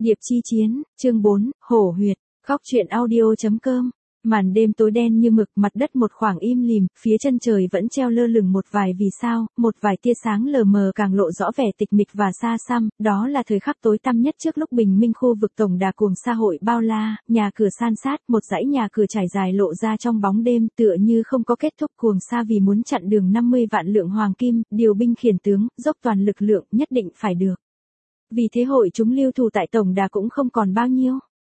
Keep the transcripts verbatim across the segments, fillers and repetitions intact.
Điệp chi chiến, chương bốn, hổ huyệt, góc truyện audio chấm com. Màn đêm tối đen như mực, mặt đất một khoảng im lìm, phía chân trời vẫn treo lơ lửng một vài vì sao, một vài tia sáng lờ mờ càng lộ rõ vẻ tịch mịch và xa xăm, đó là thời khắc tối tăm nhất trước lúc bình minh. Khu vực tổng đà cuồng xã hội bao la, nhà cửa san sát, một dãy nhà cửa trải dài lộ ra trong bóng đêm, tựa như không có kết thúc. Cuồng xa vì muốn chặn đường năm mươi vạn lượng hoàng kim, điều binh khiển tướng, dốc toàn lực lượng, nhất định phải được. Vì thế hội chúng lưu thủ tại tổng đà cũng không còn bao nhiêu.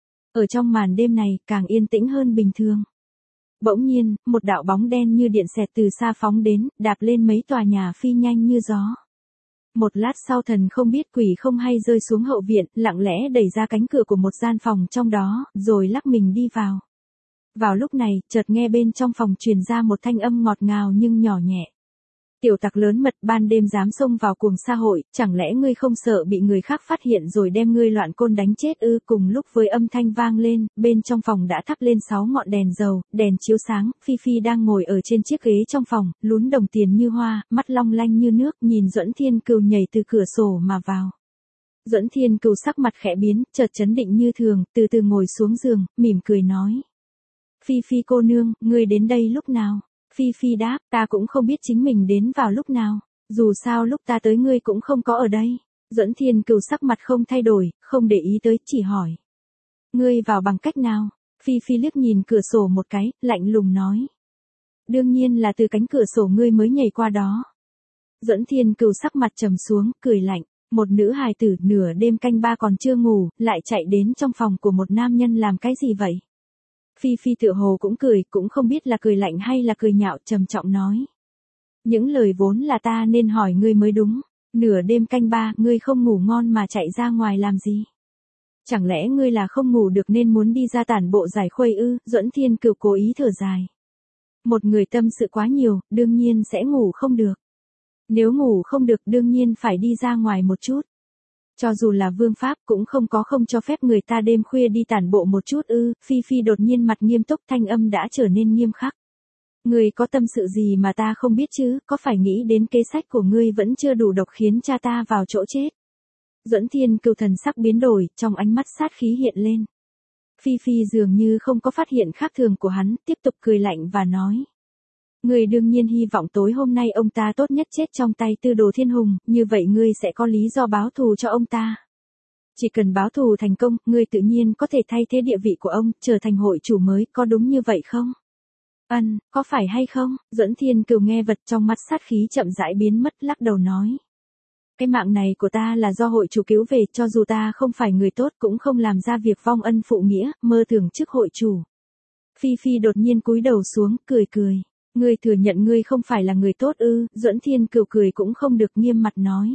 Ở trong màn đêm này, càng yên tĩnh hơn bình thường. Bỗng nhiên, một đạo bóng đen như điện xẹt từ xa phóng đến, đạp lên mấy tòa nhà phi nhanh như gió. Một lát sau thần không biết quỷ không hay rơi xuống hậu viện, lặng lẽ đẩy ra cánh cửa của một gian phòng trong đó, rồi lắc mình đi vào. Vào lúc này, chợt nghe bên trong phòng truyền ra một thanh âm ngọt ngào nhưng nhỏ nhẹ. Tiểu tặc lớn mật, ban đêm dám xông vào cuồng xã hội, chẳng lẽ ngươi không sợ bị người khác phát hiện rồi đem ngươi loạn côn đánh chết ư? Cùng lúc với âm thanh vang lên, bên trong phòng đã thắp lên sáu ngọn đèn dầu, đèn chiếu sáng. Phi Phi đang ngồi ở trên chiếc ghế trong phòng, lún đồng tiền như hoa, mắt long lanh như nước, nhìn Duẫn Thiên Cừu nhảy từ cửa sổ mà vào. Duẫn Thiên Cừu sắc mặt khẽ biến, chợt trấn định như thường, từ từ ngồi xuống giường, mỉm cười nói: Phi Phi cô nương, ngươi đến đây lúc nào? Phi Phi đáp, ta cũng không biết chính mình đến vào lúc nào, dù sao lúc ta tới ngươi cũng không có ở đây. Duẫn Thiên Cừu sắc mặt không thay đổi, không để ý tới, chỉ hỏi: ngươi vào bằng cách nào? Phi Phi liếc nhìn cửa sổ một cái, lạnh lùng nói: đương nhiên là từ cánh cửa sổ ngươi mới nhảy qua đó. Duẫn Thiên Cừu sắc mặt trầm xuống, cười lạnh: một nữ hài tử nửa đêm canh ba còn chưa ngủ, lại chạy đến trong phòng của một nam nhân làm cái gì vậy? Phi Phi tựa hồ cũng cười, cũng không biết là cười lạnh hay là cười nhạo, trầm trọng nói: những lời vốn là ta nên hỏi ngươi mới đúng. Nửa đêm canh ba, ngươi không ngủ ngon mà chạy ra ngoài làm gì? Chẳng lẽ ngươi là không ngủ được nên muốn đi ra tản bộ giải khuây ư? Duẫn Thiên Cừu cố ý thở dài. Một người tâm sự quá nhiều, đương nhiên sẽ ngủ không được. Nếu ngủ không được đương nhiên phải đi ra ngoài một chút. Cho dù là vương pháp cũng không có không cho phép người ta đêm khuya đi tản bộ một chút ư? Phi Phi đột nhiên mặt nghiêm túc, thanh âm đã trở nên nghiêm khắc. Ngươi có tâm sự gì mà ta không biết chứ? Có phải nghĩ đến kế sách của ngươi vẫn chưa đủ độc khiến cha ta vào chỗ chết? Duẫn Thiên Cừu thần sắc biến đổi, trong ánh mắt sát khí hiện lên. Phi Phi dường như không có phát hiện khác thường của hắn, tiếp tục cười lạnh và nói: ngươi đương nhiên hy vọng tối hôm nay ông ta tốt nhất chết trong tay Tư Đồ Thiên Hùng, như vậy ngươi sẽ có lý do báo thù cho ông ta. Chỉ cần báo thù thành công, ngươi tự nhiên có thể thay thế địa vị của ông, trở thành hội chủ mới, có đúng như vậy không? Ân, có phải hay không? Duẫn Thiên Cừu nghe vật trong mắt sát khí chậm rãi biến mất, lắc đầu nói: cái mạng này của ta là do hội chủ cứu về, cho dù ta không phải người tốt cũng không làm ra việc vong ân phụ nghĩa, mơ tưởng trước hội chủ. Phi Phi đột nhiên cúi đầu xuống, cười cười. Ngươi thừa nhận ngươi không phải là người tốt ư? Duẫn Thiên Cừu cười cũng không được, nghiêm mặt nói: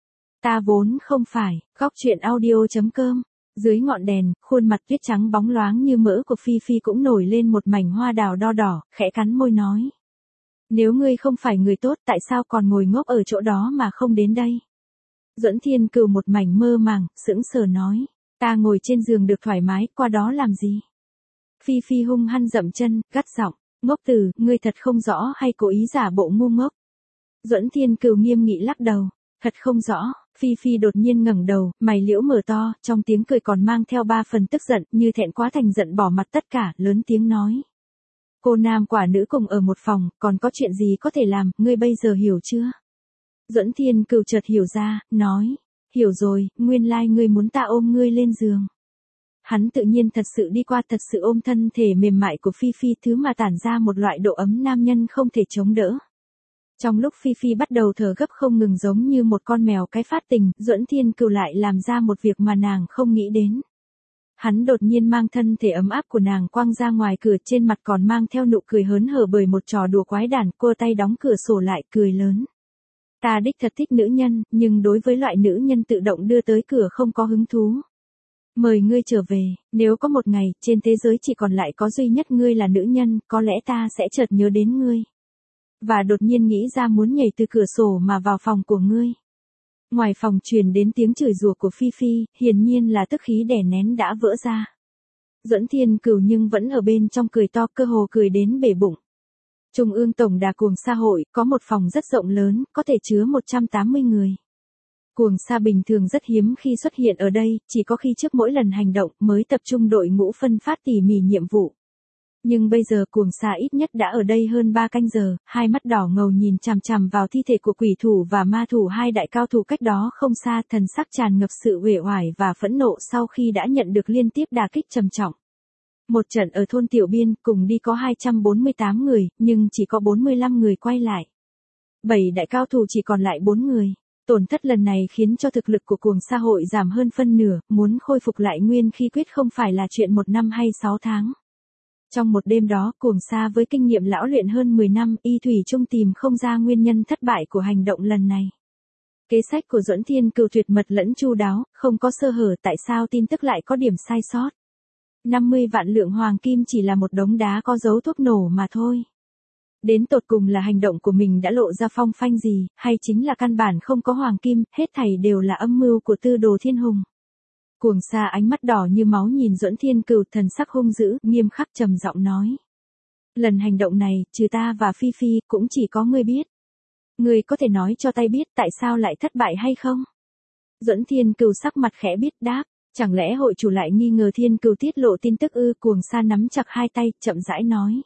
ta vốn không phải. Góc truyện audio chấm com. Dưới ngọn đèn, khuôn mặt tuyết trắng bóng loáng như mỡ của Phi Phi cũng nổi lên một mảnh hoa đào đo đỏ, khẽ cắn môi nói: nếu ngươi không phải người tốt, tại sao còn ngồi ngốc ở chỗ đó mà không đến đây? Duẫn Thiên Cừu một mảnh mơ màng, sững sờ nói: ta ngồi trên giường được thoải mái, qua đó làm gì? Phi Phi hung hăng dậm chân, gắt giọng: ngốc tử, ngươi thật không rõ hay cố ý giả bộ ngu ngốc? Duẫn Thiên Cừu nghiêm nghị lắc đầu: thật không rõ. Phi Phi đột nhiên ngẩng đầu, mày liễu mở to, trong tiếng cười còn mang theo ba phần tức giận, như thẹn quá thành giận bỏ mặt tất cả, lớn tiếng nói: cô nam quả nữ cùng ở một phòng, còn có chuyện gì có thể làm, ngươi bây giờ hiểu chưa? Duẫn Thiên Cừu chợt hiểu ra, nói: hiểu rồi, nguyên lai ngươi muốn ta ôm ngươi lên giường. Hắn tự nhiên thật sự đi qua, thật sự ôm thân thể mềm mại của Phi Phi, thứ mà tản ra một loại độ ấm nam nhân không thể chống đỡ. Trong lúc Phi Phi bắt đầu thở gấp không ngừng giống như một con mèo cái phát tình, Duẫn Thiên Cừu lại làm ra một việc mà nàng không nghĩ đến. Hắn đột nhiên mang thân thể ấm áp của nàng quăng ra ngoài cửa, trên mặt còn mang theo nụ cười hớn hở bởi một trò đùa quái đản, cô tay đóng cửa sổ lại, cười lớn: ta đích thật thích nữ nhân, nhưng đối với loại nữ nhân tự động đưa tới cửa không có hứng thú. Mời ngươi trở về, nếu có một ngày, trên thế giới chỉ còn lại có duy nhất ngươi là nữ nhân, có lẽ ta sẽ chợt nhớ đến ngươi. Và đột nhiên nghĩ ra muốn nhảy từ cửa sổ mà vào phòng của ngươi. Ngoài phòng truyền đến tiếng chửi rủa của Phi Phi, hiển nhiên là tức khí đè nén đã vỡ ra. Duẫn Thiên Cừu nhưng vẫn ở bên trong cười to, cơ hồ cười đến bể bụng. Trung ương tổng đà cuồng xã hội, có một phòng rất rộng lớn, có thể chứa một trăm tám mươi người. Cuồng Sa bình thường rất hiếm khi xuất hiện ở đây, chỉ có khi trước mỗi lần hành động mới tập trung đội ngũ phân phát tỉ mỉ nhiệm vụ. Nhưng bây giờ Cuồng Sa ít nhất đã ở đây hơn ba canh giờ, hai mắt đỏ ngầu nhìn chằm chằm vào thi thể của quỷ thủ và ma thủ, hai đại cao thủ cách đó không xa, thần sắc tràn ngập sự uể oải và phẫn nộ sau khi đã nhận được liên tiếp đả kích trầm trọng. Một trận ở thôn Tiểu Biên cùng đi có hai trăm bốn mươi tám người, nhưng chỉ có bốn mươi lăm người quay lại. Bảy đại cao thủ chỉ còn lại bốn người. Tổn thất lần này khiến cho thực lực của Cuồng Sa hội giảm hơn phân nửa, muốn khôi phục lại nguyên khí quyết không phải là chuyện một năm hay sáu tháng. Trong một đêm đó, Cuồng Sa với kinh nghiệm lão luyện hơn mười năm, y thủy chung tìm không ra nguyên nhân thất bại của hành động lần này. Kế sách của Duẫn Thiên Cừu tuyệt mật lẫn chu đáo, không có sơ hở, tại sao tin tức lại có điểm sai sót. năm mươi vạn lượng hoàng kim chỉ là một đống đá có dấu thuốc nổ mà thôi. Đến tột cùng là hành động của mình đã lộ ra phong phanh gì, hay chính là căn bản không có hoàng kim, hết thảy đều là âm mưu của Tư Đồ Thiên Hùng. Cuồng Sa ánh mắt đỏ như máu nhìn Duẫn Thiên Cừu, thần sắc hung dữ, nghiêm khắc trầm giọng nói. Lần hành động này, trừ ta và Phi Phi, cũng chỉ có ngươi biết. Ngươi có thể nói cho tay biết tại sao lại thất bại hay không? Duẫn Thiên Cừu sắc mặt khẽ biết đáp, chẳng lẽ hội chủ lại nghi ngờ Thiên Cừu tiết lộ tin tức ư? Cuồng Sa nắm chặt hai tay, chậm rãi nói.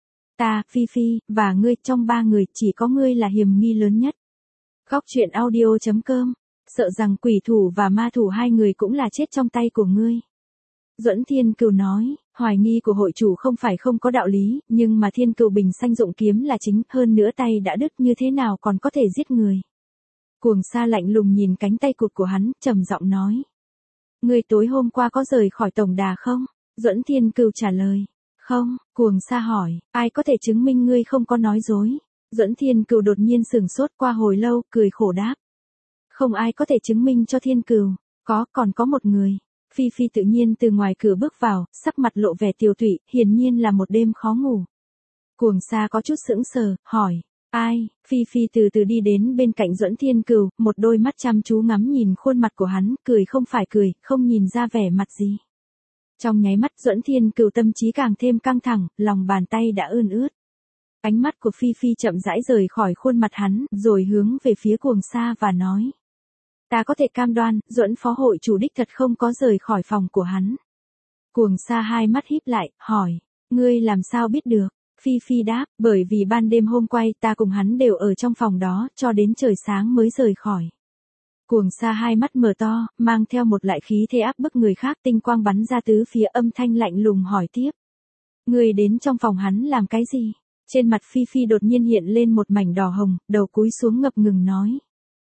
Ta, Phi Phi, và ngươi, trong ba người, chỉ có ngươi là hiểm nghi lớn nhất. Góc truyện audio chấm com, sợ rằng quỷ thủ và ma thủ hai người cũng là chết trong tay của ngươi. Duẫn Thiên Cừu nói, hoài nghi của hội chủ không phải không có đạo lý, nhưng mà Thiên Cừu Bình Xanh dụng kiếm là chính, hơn nữa tay đã đứt như thế nào còn có thể giết người. Cuồng Sa lạnh lùng nhìn cánh tay cụt của hắn, trầm giọng nói. Ngươi tối hôm qua có rời khỏi tổng đà không? Duẫn Thiên Cừu trả lời. Không. Cuồng Sa hỏi, ai có thể chứng minh ngươi không có nói dối? Duẫn Thiên Cừu đột nhiên sửng sốt, qua hồi lâu, cười khổ đáp. Không ai có thể chứng minh cho Thiên Cừu, có, còn có một người. Phi Phi tự nhiên từ ngoài cửa bước vào, sắc mặt lộ vẻ tiều tụy, hiển nhiên là một đêm khó ngủ. Cuồng Sa có chút sững sờ, hỏi, ai? Phi Phi từ từ đi đến bên cạnh Duẫn Thiên Cừu, một đôi mắt chăm chú ngắm nhìn khuôn mặt của hắn, cười không phải cười, không nhìn ra vẻ mặt gì. Trong nháy mắt Duẫn Thiên Cừu tâm trí càng thêm căng thẳng, lòng bàn tay đã ươn ướt. Ánh mắt của Phi Phi chậm rãi rời khỏi khuôn mặt hắn, rồi hướng về phía Cuồng Sa và nói. Ta có thể cam đoan, Duẫn phó hội chủ đích thật không có rời khỏi phòng của hắn. Cuồng Sa hai mắt híp lại, hỏi, ngươi làm sao biết được? Phi Phi đáp, bởi vì ban đêm hôm quay ta cùng hắn đều ở trong phòng đó, cho đến trời sáng mới rời khỏi. Cuồng Sa hai mắt mở to, mang theo một loại khí thế áp bức người khác, tinh quang bắn ra tứ phía, âm thanh lạnh lùng hỏi tiếp. Ngươi đến trong phòng hắn làm cái gì? Trên mặt Phi Phi đột nhiên hiện lên một mảnh đỏ hồng, đầu cúi xuống ngập ngừng nói.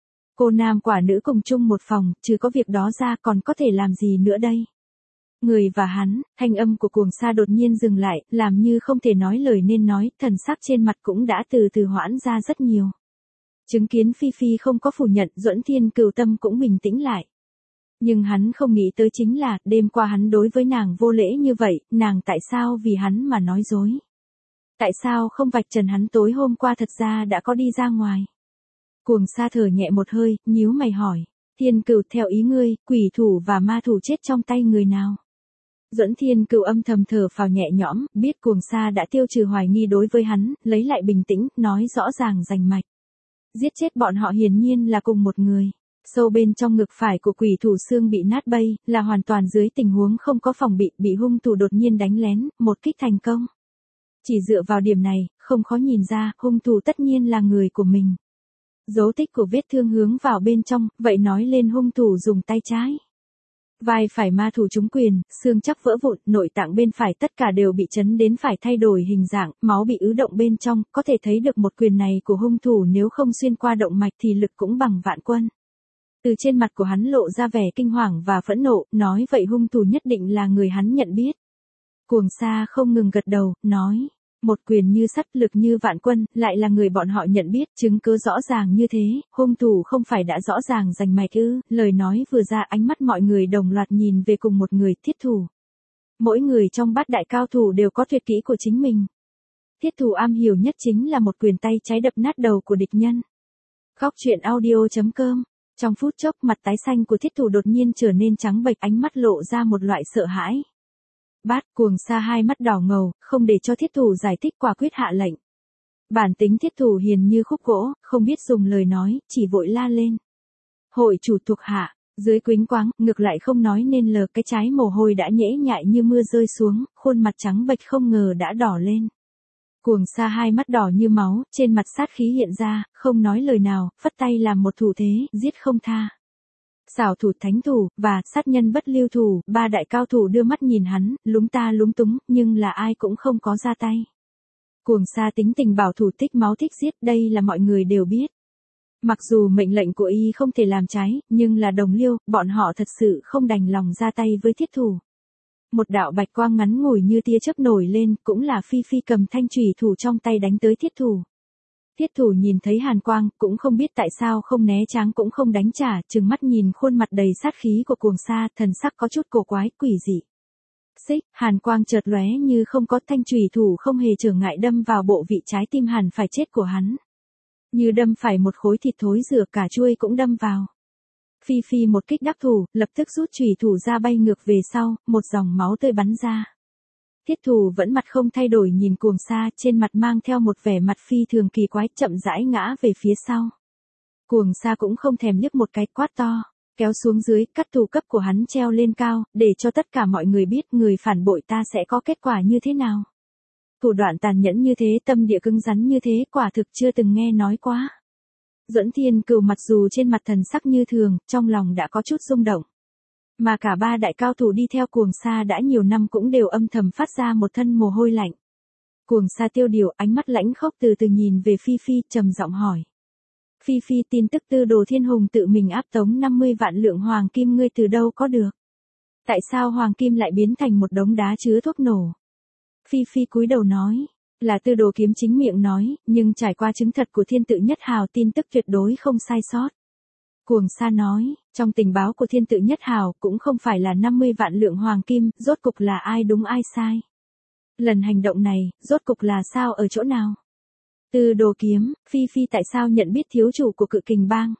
Cô nam quả nữ cùng chung một phòng, chứ có việc đó ra còn có thể làm gì nữa đây? Người và hắn, thanh âm của Cuồng Sa đột nhiên dừng lại, làm như không thể nói lời nên nói, thần sắc trên mặt cũng đã từ từ hoãn ra rất nhiều. Chứng kiến Phi Phi không có phủ nhận, Duẫn Thiên Cừu tâm cũng bình tĩnh lại. Nhưng hắn không nghĩ tới chính là, đêm qua hắn đối với nàng vô lễ như vậy, nàng tại sao vì hắn mà nói dối? Tại sao không vạch trần hắn tối hôm qua thật ra đã có đi ra ngoài? Cuồng Sa thở nhẹ một hơi, nhíu mày hỏi. Thiên Cừu, theo ý ngươi, quỷ thủ và ma thủ chết trong tay người nào? Duẫn Thiên Cừu âm thầm thở phào nhẹ nhõm, biết Cuồng Sa đã tiêu trừ hoài nghi đối với hắn, lấy lại bình tĩnh, nói rõ ràng rành mạch. Giết chết bọn họ hiển nhiên là cùng một người. Sâu bên trong ngực phải của quỷ thủ xương bị nát bay, là hoàn toàn dưới tình huống không có phòng bị, bị hung thủ đột nhiên đánh lén, một kích thành công. Chỉ dựa vào điểm này, không khó nhìn ra, hung thủ tất nhiên là người của mình. Dấu tích của vết thương hướng vào bên trong, vậy nói lên hung thủ dùng tay trái. Vai phải ma thủ trúng quyền, xương chắc vỡ vụn, nội tạng bên phải tất cả đều bị chấn đến phải thay đổi hình dạng, máu bị ứ động bên trong, có thể thấy được một quyền này của hung thủ nếu không xuyên qua động mạch thì lực cũng bằng vạn quân. Từ trên mặt của hắn lộ ra vẻ kinh hoàng và phẫn nộ, nói vậy hung thủ nhất định là người hắn nhận biết. Cuồng Sa không ngừng gật đầu, nói. Một quyền như sắt, lực như vạn quân, lại là người bọn họ nhận biết, chứng cứ rõ ràng như thế, hung thủ không phải đã rõ ràng rành mạch ư? Lời nói vừa ra, ánh mắt mọi người đồng loạt nhìn về cùng một người, Thiết Thủ. Mỗi người trong bát đại cao thủ đều có tuyệt kỹ của chính mình. Thiết Thủ am hiểu nhất chính là một quyền tay trái đập nát đầu của địch nhân. Góc truyện audio chấm com. Trong phút chốc, mặt tái xanh của Thiết Thủ đột nhiên trở nên trắng bệch, ánh mắt lộ ra một loại sợ hãi. Bát, Cuồng Sa hai mắt đỏ ngầu, không để cho Thiết Thủ giải thích, quả quyết hạ lệnh. Bản tính Thiết Thủ hiền như khúc gỗ, không biết dùng lời nói, chỉ vội la lên. Hội chủ thuộc hạ, dưới quýnh quáng, ngược lại không nói nên lời, cái trái mồ hôi đã nhễ nhại như mưa rơi xuống, khuôn mặt trắng bệch không ngờ đã đỏ lên. Cuồng Sa hai mắt đỏ như máu, trên mặt sát khí hiện ra, không nói lời nào, phất tay làm một thủ thế, giết không tha. Xảo thủ thánh thủ, và sát nhân bất lưu thủ, ba đại cao thủ đưa mắt nhìn hắn, lúng ta lúng túng, nhưng là ai cũng không có ra tay. Cuồng Sa tính tình bảo thủ thích máu thích giết, đây là mọi người đều biết. Mặc dù mệnh lệnh của y không thể làm trái, nhưng là đồng liêu, bọn họ thật sự không đành lòng ra tay với thiết thủ. Một đạo bạch quang ngắn ngủi như tia chớp nổi lên, cũng là Phi Phi cầm thanh chủy thủ trong tay đánh tới thiết thủ. Thiết thủ nhìn thấy hàn quang, cũng không biết tại sao không né tránh cũng không đánh trả, trừng mắt nhìn khuôn mặt đầy sát khí của Cuồng Sa, thần sắc có chút cổ quái, quỷ dị. Xích, hàn quang chợt lóe như không có, thanh chủy thủ không hề trở ngại đâm vào bộ vị trái tim hẳn phải chết của hắn. Như đâm phải một khối thịt thối rữa, cả chuôi cũng đâm vào. Phi Phi một kích đắc thủ, lập tức rút chủy thủ ra bay ngược về sau, một dòng máu tươi bắn ra. Thiết thủ vẫn mặt không thay đổi nhìn Cuồng Sa, trên mặt mang theo một vẻ mặt phi thường kỳ quái, chậm rãi ngã về phía sau. Cuồng Sa cũng không thèm liếc một cái, quát to, kéo xuống dưới, cắt thủ cấp của hắn treo lên cao, để cho tất cả mọi người biết người phản bội ta sẽ có kết quả như thế nào. Thủ đoạn tàn nhẫn như thế, tâm địa cứng rắn như thế, quả thực chưa từng nghe nói quá. Duẫn Thiên Cừu mặc dù trên mặt thần sắc như thường, trong lòng đã có chút rung động. Mà cả ba đại cao thủ đi theo Cuồng Sa đã nhiều năm cũng đều âm thầm phát ra một thân mồ hôi lạnh. Cuồng Sa tiêu điều, ánh mắt lãnh khốc từ từ nhìn về Phi Phi, trầm giọng hỏi. Phi Phi, tin tức Tư Đồ Thiên Hùng tự mình áp tống năm mươi vạn lượng hoàng kim ngươi từ đâu có được? Tại sao hoàng kim lại biến thành một đống đá chứa thuốc nổ? Phi Phi cúi đầu nói, là Tư Đồ Kiếm chính miệng nói, nhưng trải qua chứng thật của Thiên Tự Nhất Hào tin tức tuyệt đối không sai sót. Cuồng Sa nói, trong tình báo của Thiên Tự Nhất Hào cũng không phải là năm mươi vạn lượng hoàng kim, rốt cục là ai đúng ai sai. Lần hành động này, rốt cục là sao ở chỗ nào? Tư Đồ Kiếm, Phi Phi tại sao nhận biết thiếu chủ của Cự Kình Bang?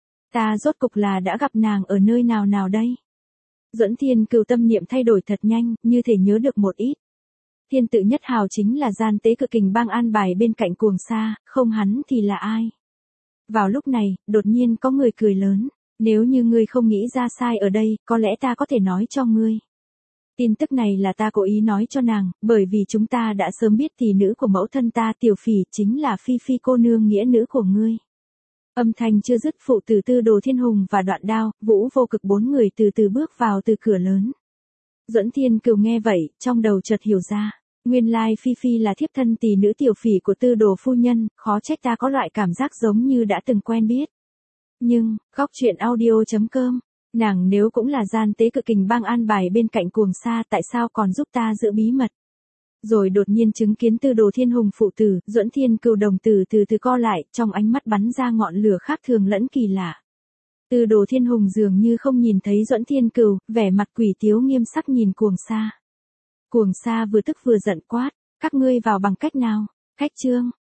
Ta rốt cục là đã gặp nàng ở nơi nào nào đây? Duẫn Thiên Cừu tâm niệm thay đổi thật nhanh, như thể nhớ được một ít. Thiên Tự Nhất Hào chính là gian tế Cự Kình Bang an bài bên cạnh Cuồng Sa, không hắn thì là ai? Vào lúc này, đột nhiên có người cười lớn, nếu như ngươi không nghĩ ra sai ở đây, có lẽ ta có thể nói cho ngươi. Tin tức này là ta cố ý nói cho nàng, bởi vì chúng ta đã sớm biết tỷ nữ của mẫu thân ta Tiểu Phỉ chính là Phi Phi cô nương nghĩa nữ của ngươi. Âm thanh chưa dứt, phụ tử Tư Đồ Thiên Hùng và Đoạn Đao, Vũ Vô Cực bốn người từ từ bước vào từ cửa lớn. Duẫn Thiên Cừu nghe vậy, trong đầu chợt hiểu ra, nguyên lai Phi Phi là thiếp thân tỷ nữ Tiểu Phỉ của Tư Đồ phu nhân, khó trách ta có loại cảm giác giống như đã từng quen biết. Nhưng, góc truyện audio chấm com, nàng nếu cũng là gian tế Cự Kình Bang an bài bên cạnh Cuồng Sa, tại sao còn giúp ta giữ bí mật? Rồi đột nhiên chứng kiến Tư Đồ Thiên Hùng phụ tử, Duẫn Thiên Cừu đồng tử từ từ co lại, trong ánh mắt bắn ra ngọn lửa khác thường lẫn kỳ lạ. Tư Đồ Thiên Hùng dường như không nhìn thấy Duẫn Thiên Cừu, vẻ mặt quỷ tiếu nghiêm sắc nhìn Cuồng Sa. Cuồng Sa vừa tức vừa giận quát, các ngươi vào bằng cách nào? Cách chương